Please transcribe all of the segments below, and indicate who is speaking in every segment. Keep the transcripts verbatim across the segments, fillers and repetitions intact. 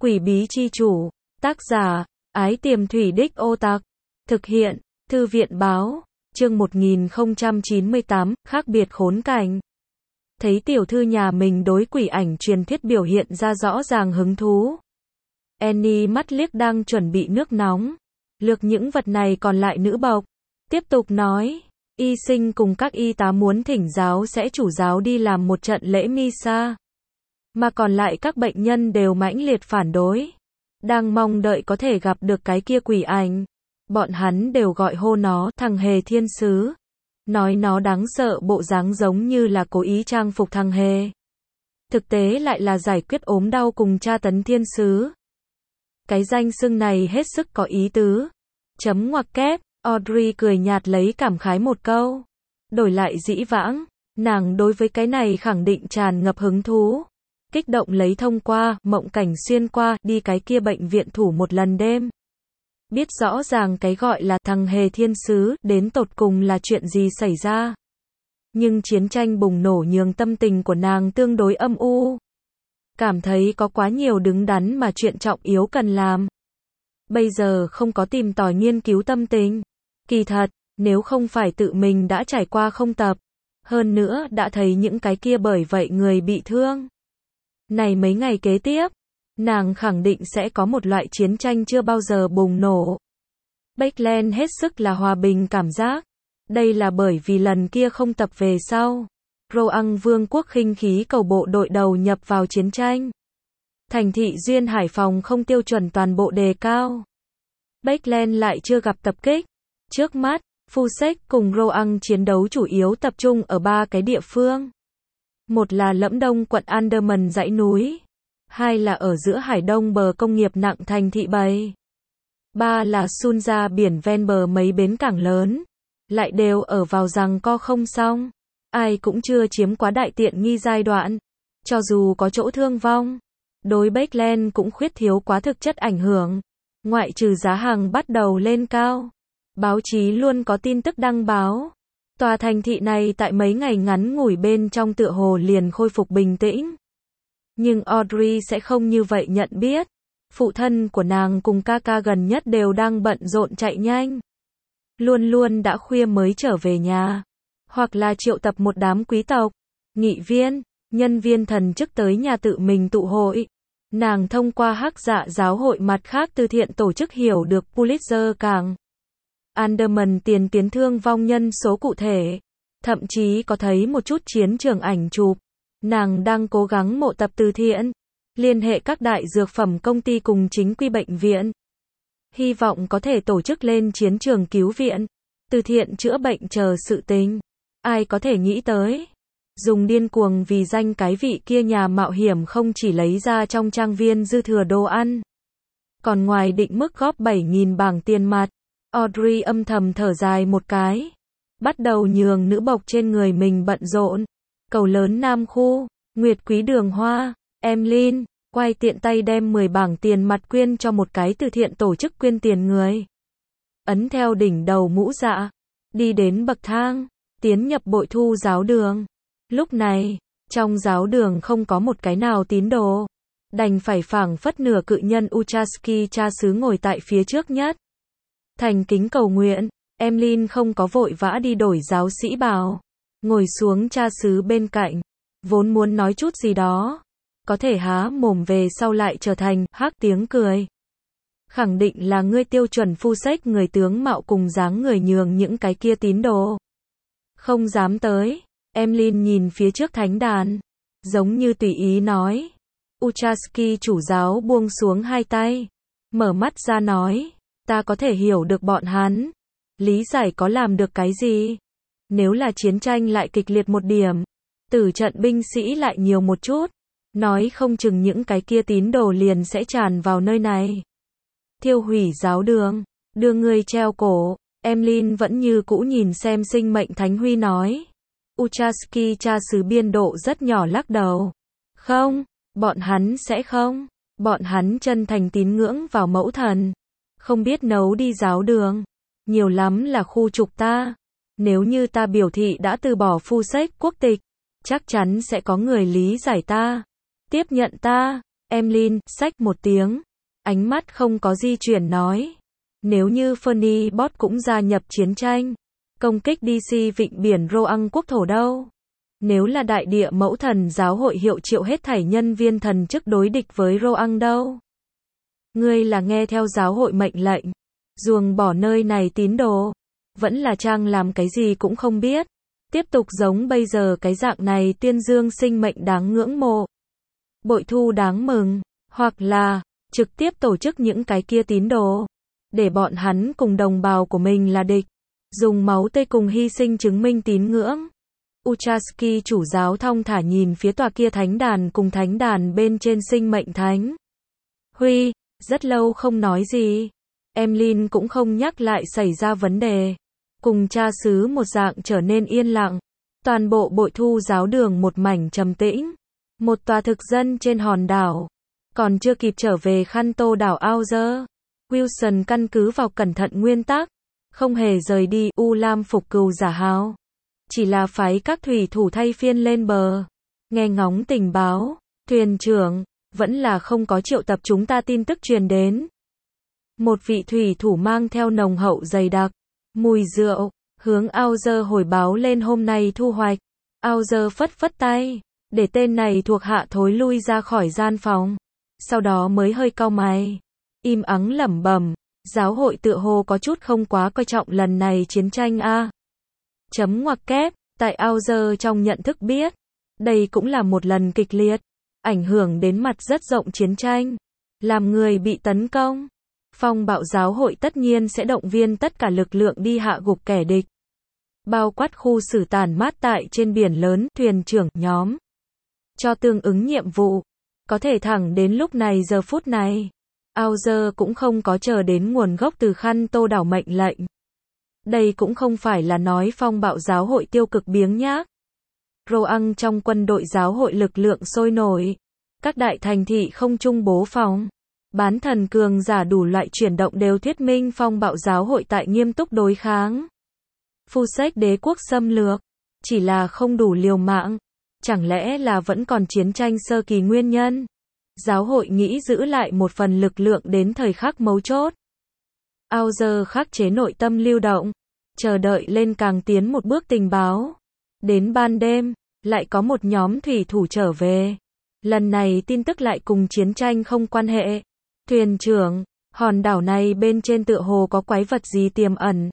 Speaker 1: Quỷ bí chi chủ, tác giả, Ái Tiềm Thủy Đích Ô Tặc, thực hiện, Thư viện báo, chương một nghìn không trăm chín mươi tám, khác biệt khốn cảnh. Thấy tiểu thư nhà mình đối quỷ ảnh truyền thuyết biểu hiện ra rõ ràng hứng thú. Annie mắt liếc đang chuẩn bị nước nóng, lược những vật này còn lại nữ bộc, tiếp tục nói, y sinh cùng các y tá muốn thỉnh giáo sẽ chủ giáo đi làm một trận lễ misa. Mà còn lại các bệnh nhân đều mãnh liệt phản đối, đang mong đợi có thể gặp được cái kia quỷ ảnh. Bọn hắn đều gọi hô nó thằng hề thiên sứ, nói nó đáng sợ bộ dáng giống như là cố ý trang phục thằng hề. Thực tế lại là giải quyết ốm đau cùng tra tấn thiên sứ. Cái danh xưng này hết sức có ý tứ. Chấm ngoặc kép, Audrey cười nhạt lấy cảm khái một câu. Đổi lại dĩ vãng, nàng đối với cái này khẳng định tràn ngập hứng thú. Kích động lấy thông qua, mộng cảnh xuyên qua, đi cái kia bệnh viện thủ một lần đêm. Biết rõ ràng cái gọi là thằng hề thiên sứ, đến tột cùng là chuyện gì xảy ra. Nhưng chiến tranh bùng nổ nhường tâm tình của nàng tương đối âm u. Cảm thấy có quá nhiều đứng đắn mà chuyện trọng yếu cần làm. Bây giờ không có tìm tòi nghiên cứu tâm tình. Kỳ thật, nếu không phải tự mình đã trải qua không tập, hơn nữa đã thấy những cái kia bởi vậy người bị thương. Này mấy ngày kế tiếp, nàng khẳng định sẽ có một loại chiến tranh chưa bao giờ bùng nổ. Backland hết sức là hòa bình cảm giác. Đây là bởi vì lần kia không tập về sau. Roang vương quốc khinh khí cầu bộ đội đầu nhập vào chiến tranh. Thành thị duyên Hải Phòng không tiêu chuẩn toàn bộ đề cao. Backland lại chưa gặp tập kích. Trước mắt, Fusek cùng Roang chiến đấu chủ yếu tập trung ở ba cái địa phương. Một là Lẫm Đông quận Andaman dãy núi. Hai là ở giữa Hải Đông bờ công nghiệp nặng thành thị Bầy. Ba là Sunja biển ven bờ mấy bến cảng lớn. Lại đều ở vào rằng co không xong. Ai cũng chưa chiếm quá đại tiện nghi giai đoạn. Cho dù có chỗ thương vong, đối Backland cũng khuyết thiếu quá thực chất ảnh hưởng. Ngoại trừ giá hàng bắt đầu lên cao, báo chí luôn có tin tức đăng báo. Tòa thành thị này tại mấy ngày ngắn ngủi bên trong tựa hồ liền khôi phục bình tĩnh. Nhưng Audrey sẽ không như vậy nhận biết. Phụ thân của nàng cùng ca ca gần nhất đều đang bận rộn chạy nhanh. Luôn luôn đã khuya mới trở về nhà. Hoặc là triệu tập một đám quý tộc, nghị viên, nhân viên thần chức tới nhà tự mình tụ hội. Nàng thông qua Hắc Dạ giáo hội mặt khác từ thiện tổ chức hiểu được Pulitzer cảng Andaman tiền tuyến thương vong nhân số cụ thể. Thậm chí có thấy một chút chiến trường ảnh chụp. Nàng đang cố gắng mộ tập từ thiện, liên hệ các đại dược phẩm công ty cùng chính quy bệnh viện. Hy vọng có thể tổ chức lên chiến trường cứu viện, từ thiện chữa bệnh chờ sự tình. Ai có thể nghĩ tới, dùng điên cuồng vì danh cái vị kia nhà mạo hiểm không chỉ lấy ra trong trang viên dư thừa đồ ăn, còn ngoài định mức góp bảy nghìn bảng tiền mặt. Audrey âm thầm thở dài một cái, bắt đầu nhường nữ bộc trên người mình bận rộn. Cầu lớn Nam khu, Nguyệt Quý Đường Hoa, Emlyn, quay tiện tay đem mười bảng tiền mặt quyên cho một cái từ thiện tổ chức quyên tiền người. Ấn theo đỉnh đầu mũ dạ, đi đến bậc thang, tiến nhập bội thu giáo đường. Lúc này, trong giáo đường không có một cái nào tín đồ. Đành phải phảng phất nửa cự nhân Uchaski cha xứ ngồi tại phía trước nhất. Thành kính cầu nguyện, Emlyn không có vội vã đi đổi giáo sĩ bào. Ngồi xuống cha xứ bên cạnh, vốn muốn nói chút gì đó, có thể há mồm về sau lại trở thành hắc tiếng cười. Khẳng định là ngươi tiêu chuẩn Fusek người tướng mạo cùng dáng người nhường những cái kia tín đồ không dám tới. Emlyn nhìn phía trước thánh đàn, giống như tùy ý nói. Uchaski chủ giáo buông xuống hai tay, mở mắt ra nói, ta có thể hiểu được bọn hắn, lý giải có làm được cái gì. Nếu là chiến tranh lại kịch liệt một điểm, tử trận binh sĩ lại nhiều một chút, nói không chừng những cái kia tín đồ liền sẽ tràn vào nơi này. Thiêu hủy giáo đường, đưa người treo cổ. Emlyn vẫn như cũ nhìn xem sinh mệnh thánh huy nói. Uchaski cha xứ biên độ rất nhỏ lắc đầu. Không, bọn hắn sẽ không. Bọn hắn chân thành tín ngưỡng vào mẫu thần. Không biết nấu đi giáo đường. Nhiều lắm là khu trục ta. Nếu như ta biểu thị đã từ bỏ Fusek quốc tịch, chắc chắn sẽ có người lý giải ta, tiếp nhận ta. Emlyn, xách một tiếng. Ánh mắt không có di chuyển nói. Nếu như Fernie Bot cũng gia nhập chiến tranh, công kích đê xê vịnh biển Roang quốc thổ đâu? Nếu là đại địa mẫu thần giáo hội hiệu triệu hết thảy nhân viên thần chức đối địch với Roang đâu? Ngươi là nghe theo giáo hội mệnh lệnh, ruồng bỏ nơi này tín đồ, vẫn là trang làm cái gì cũng không biết, tiếp tục giống bây giờ cái dạng này tuyên dương sinh mệnh đáng ngưỡng mộ, bội thu đáng mừng, hoặc là trực tiếp tổ chức những cái kia tín đồ, để bọn hắn cùng đồng bào của mình là địch, dùng máu tươi cùng hy sinh chứng minh tín ngưỡng. Uchaski chủ giáo thong thả nhìn phía tòa kia thánh đàn cùng thánh đàn bên trên sinh mệnh thánh huy, rất lâu không nói gì. Emlyn cũng không nhắc lại xảy ra vấn đề. Cùng cha xứ một dạng trở nên yên lặng. Toàn bộ bội thu giáo đường một mảnh trầm tĩnh. Một tòa thực dân trên hòn đảo. Còn chưa kịp trở về khăn tô đảo Auger. Wilson căn cứ vào cẩn thận nguyên tắc. Không hề rời đi U Lam phục cừu giả hào. Chỉ là phái các thủy thủ thay phiên lên bờ. Nghe ngóng tình báo. Thuyền trưởng, vẫn là không có triệu tập chúng ta tin tức truyền đến. Một vị thủy thủ mang theo nồng hậu dày đặc, mùi rượu, hướng Auger hồi báo lên hôm nay thu hoạch. Auger phất phất tay, để tên này thuộc hạ thối lui ra khỏi gian phòng. Sau đó mới hơi cau mày, im ắng lẩm bẩm, giáo hội tựa hồ có chút không quá coi trọng lần này chiến tranh a. Chấm ngoặc kép, tại Auger trong nhận thức biết, đây cũng là một lần kịch liệt, ảnh hưởng đến mặt rất rộng chiến tranh, làm người bị tấn công. Phong bạo giáo hội tất nhiên sẽ động viên tất cả lực lượng đi hạ gục kẻ địch. Bao quát khu xử tàn mát tại trên biển lớn, thuyền trưởng nhóm. Cho tương ứng nhiệm vụ. Có thể thẳng đến lúc này giờ phút này. Auger cũng không có chờ đến nguồn gốc từ khăn tô đảo mệnh lệnh. Đây cũng không phải là nói phong bạo giáo hội tiêu cực biếng nhác. Roang trong quân đội giáo hội lực lượng sôi nổi. Các đại thành thị không chung bố phòng. Bán thần cường giả đủ loại chuyển động đều thuyết minh phong bạo giáo hội tại nghiêm túc đối kháng. Phu sách đế quốc xâm lược, chỉ là không đủ liều mạng. Chẳng lẽ là vẫn còn chiến tranh sơ kỳ nguyên nhân? Giáo hội nghĩ giữ lại một phần lực lượng đến thời khắc mấu chốt. Auger khắc chế nội tâm lưu động, chờ đợi lên càng tiến một bước tình báo. Đến ban đêm, lại có một nhóm thủy thủ trở về. Lần này tin tức lại cùng chiến tranh không quan hệ. Thuyền trưởng, hòn đảo này bên trên tựa hồ có quái vật gì tiềm ẩn.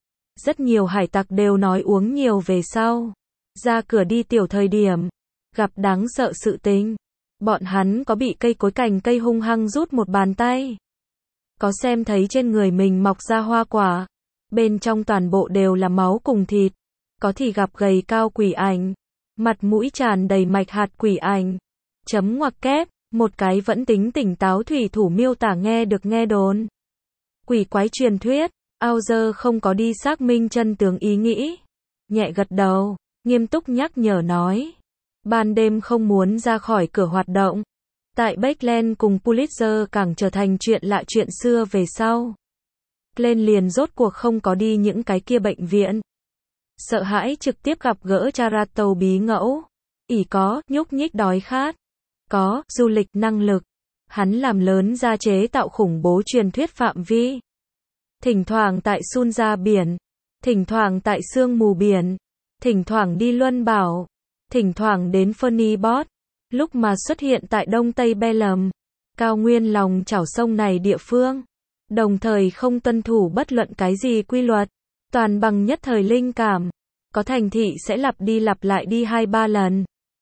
Speaker 1: Rất nhiều hải tặc đều nói uống nhiều về sau. Ra cửa đi tiểu thời điểm. Gặp đáng sợ sự tình. Bọn hắn có bị cây cối cành cây hung hăng rút một bàn tay. Có xem thấy trên người mình mọc ra hoa quả. Bên trong toàn bộ đều là máu cùng thịt. Có thì gặp gầy cao quỷ ảnh. Mặt mũi tràn đầy mạch hạt quỷ ảnh. Chấm ngoặc kép. Một cái vẫn tính tỉnh táo thủy thủ miêu tả nghe được nghe đồn. Quỷ quái truyền thuyết, Auger không có đi xác minh chân tướng ý nghĩ. Nhẹ gật đầu, nghiêm túc nhắc nhở nói. Ban đêm không muốn ra khỏi cửa hoạt động. Tại Bakeland cùng Pulitzer càng trở thành chuyện lạ chuyện xưa về sau. Glenn liền rốt cuộc không có đi những cái kia bệnh viện. Sợ hãi trực tiếp gặp gỡ Charato bí ngẫu. ỷ có, nhúc nhích đói khát. Có, du lịch năng lực. Hắn làm lớn ra chế tạo khủng bố truyền thuyết phạm vi. Thỉnh thoảng tại Sun ra biển. Thỉnh thoảng tại sương mù biển. Thỉnh thoảng đi Luân Bảo. Thỉnh thoảng đến Fernie Bot. Lúc mà xuất hiện tại Đông Tây Belem. Cao nguyên lòng chảo sông này địa phương. Đồng thời không tuân thủ bất luận cái gì quy luật. Toàn bằng nhất thời linh cảm. Có thành thị sẽ lặp đi lặp lại đi hai ba lần.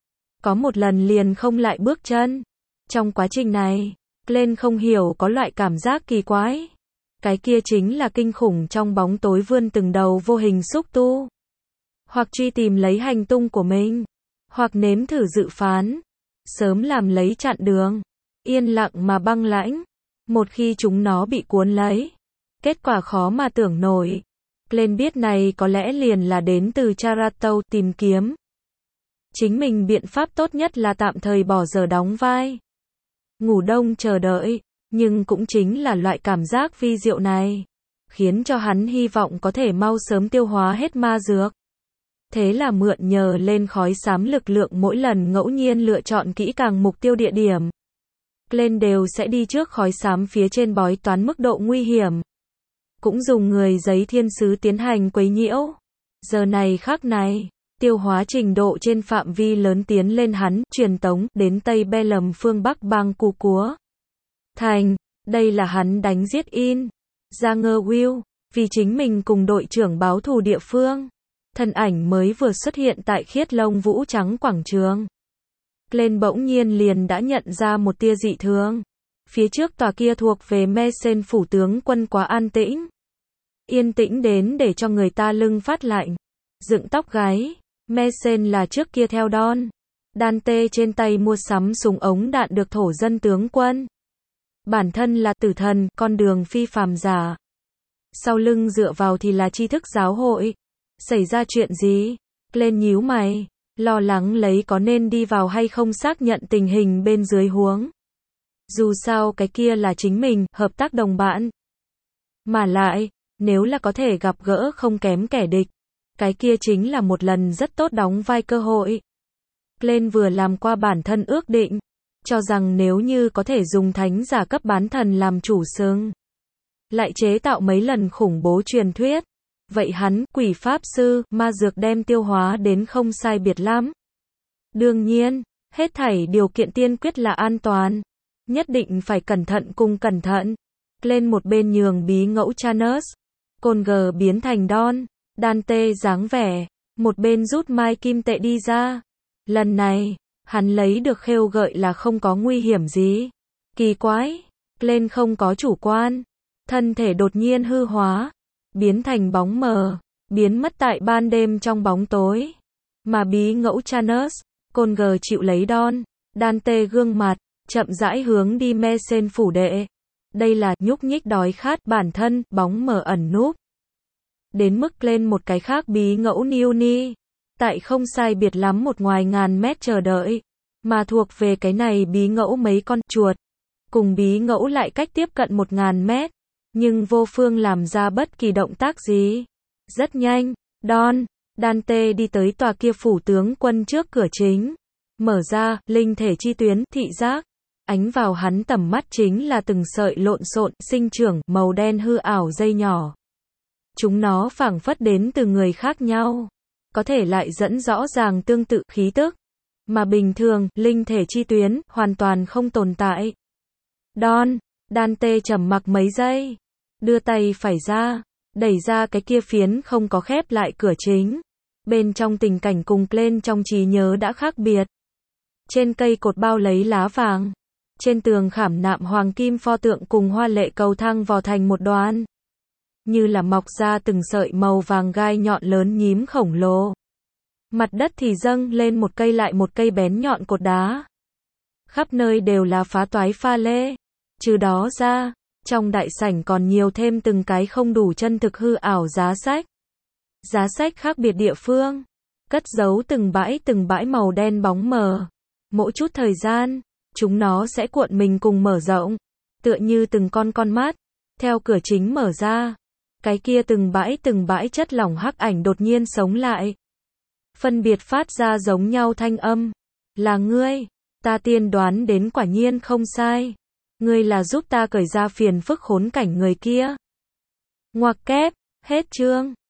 Speaker 1: Có một lần liền không lại bước chân. Trong quá trình này, Glenn không hiểu có loại cảm giác kỳ quái. Cái kia chính là kinh khủng trong bóng tối vươn từng đầu vô hình xúc tu. Hoặc truy tìm lấy hành tung của mình. Hoặc nếm thử dự phán. Sớm làm lấy chặn đường. Yên lặng mà băng lãnh. Một khi chúng nó bị cuốn lấy. Kết quả khó mà tưởng nổi. Glenn biết này có lẽ liền là đến từ Charato tìm kiếm. Chính mình biện pháp tốt nhất là tạm thời bỏ giờ đóng vai. Ngủ đông chờ đợi, nhưng cũng chính là loại cảm giác vi diệu này. Khiến cho hắn hy vọng có thể mau sớm tiêu hóa hết ma dược. Thế là mượn nhờ lên khói xám lực lượng mỗi lần ngẫu nhiên lựa chọn kỹ càng mục tiêu địa điểm. Glenn đều sẽ đi trước khói xám phía trên bói toán mức độ nguy hiểm. Cũng dùng người giấy thiên sứ tiến hành quấy nhiễu. Giờ này khắc này, tiêu hóa trình độ trên phạm vi lớn tiến lên hắn, truyền tống, đến Tây Belem phương Bắc bang Cu Cúa. Thành, đây là hắn đánh giết in. Ra ngơ Will, vì chính mình cùng đội trưởng báo thù địa phương. Thân ảnh mới vừa xuất hiện tại khiết lông vũ trắng quảng trường. Glenn bỗng nhiên liền đã nhận ra một tia dị thường. Phía trước tòa kia thuộc về Mesen phủ tướng quân quá an tĩnh. Yên tĩnh đến để cho người ta lưng phát lạnh. Dựng tóc gáy. Mesen là trước kia theo Don Dante trên tay mua sắm súng ống đạn được thổ dân tướng quân. Bản thân là tử thần, con đường phi phàm giả. Sau lưng dựa vào thì là tri thức giáo hội. Xảy ra chuyện gì? Glenn nhíu mày, lo lắng lấy có nên đi vào hay không xác nhận tình hình bên dưới huống. Dù sao cái kia là chính mình, hợp tác đồng bạn. Mà lại, nếu là có thể gặp gỡ không kém kẻ địch, cái kia chính là một lần rất tốt đóng vai cơ hội. Glenn vừa làm qua bản thân ước định, cho rằng nếu như có thể dùng thánh giả cấp bán thần làm chủ xương, lại chế tạo mấy lần khủng bố truyền thuyết, vậy hắn, quỷ pháp sư, ma dược đem tiêu hóa đến không sai biệt lắm. Đương nhiên, hết thảy điều kiện tiên quyết là an toàn. Nhất định phải cẩn thận cùng cẩn thận. Glenn một bên nhường bí ngẫu Chanus, Conger biến thành Don Dante dáng vẻ, một bên rút mai kim tệ đi ra. Lần này, hắn lấy được khêu gợi là không có nguy hiểm gì. Kỳ quái, Glenn không có chủ quan. Thân thể đột nhiên hư hóa, biến thành bóng mờ, biến mất tại ban đêm trong bóng tối. Mà bí ngẫu Chanus, Conger chịu lấy Don Dante gương mặt, chậm rãi hướng đi Mesen phủ đệ. Đây là nhúc nhích đói khát bản thân, bóng mờ ẩn núp. Đến mức lên một cái khác bí ngẫu Niuni, tại không sai biệt lắm một ngoài ngàn mét chờ đợi, mà thuộc về cái này bí ngẫu mấy con chuột, cùng bí ngẫu lại cách tiếp cận một ngàn mét, nhưng vô phương làm ra bất kỳ động tác gì. Rất nhanh, Don Dante đi tới tòa kia phủ tướng quân trước cửa chính, mở ra, linh thể chi tuyến, thị giác, ánh vào hắn tầm mắt chính là từng sợi lộn xộn, sinh trưởng, màu đen hư ảo dây nhỏ. Chúng nó phảng phất đến từ người khác nhau, có thể lại dẫn rõ ràng tương tự khí tức, mà bình thường, linh thể chi tuyến, hoàn toàn không tồn tại. Don Dante trầm mặc mấy giây, đưa tay phải ra, đẩy ra cái kia phiến không có khép lại cửa chính. Bên trong tình cảnh cùng Glenn trong trí nhớ đã khác biệt. Trên cây cột bao lấy lá vàng, trên tường khảm nạm hoàng kim pho tượng cùng hoa lệ cầu thang vò thành một đoàn, như là mọc ra từng sợi màu vàng gai nhọn lớn nhím khổng lồ. Mặt đất thì dâng lên một cây lại một cây bén nhọn cột đá. Khắp nơi đều là phá toái pha lê. Trừ đó ra, trong đại sảnh còn nhiều thêm từng cái không đủ chân thực hư ảo giá sách. Giá sách khác biệt địa phương, cất giấu từng bãi từng bãi màu đen bóng mờ. Mỗi chút thời gian, chúng nó sẽ cuộn mình cùng mở rộng, tựa như từng con con mắt. Theo cửa chính mở ra, cái kia từng bãi từng bãi chất lỏng hắc ảnh đột nhiên sống lại. Phân biệt phát ra giống nhau thanh âm. Là ngươi, ta tiên đoán đến quả nhiên không sai. Ngươi là giúp ta cởi ra phiền phức khốn cảnh người kia. Ngoặc kép, hết chương.